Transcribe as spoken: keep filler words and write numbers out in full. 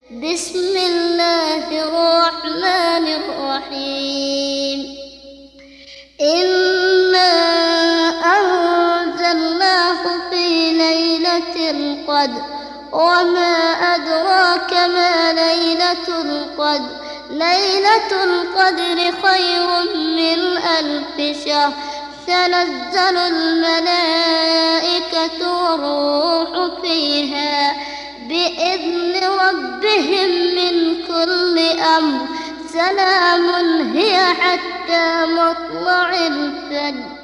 بسم الله الرحمن الرحيم إنا أنزلناه في ليلة القدر وما أدراك ما ليلة القدر ليلة القدر خير من ألف شهر تنزل الملائكة والروح فيها بإذن ربهم من كل أمر سلام هي حتى مطلع الفجر.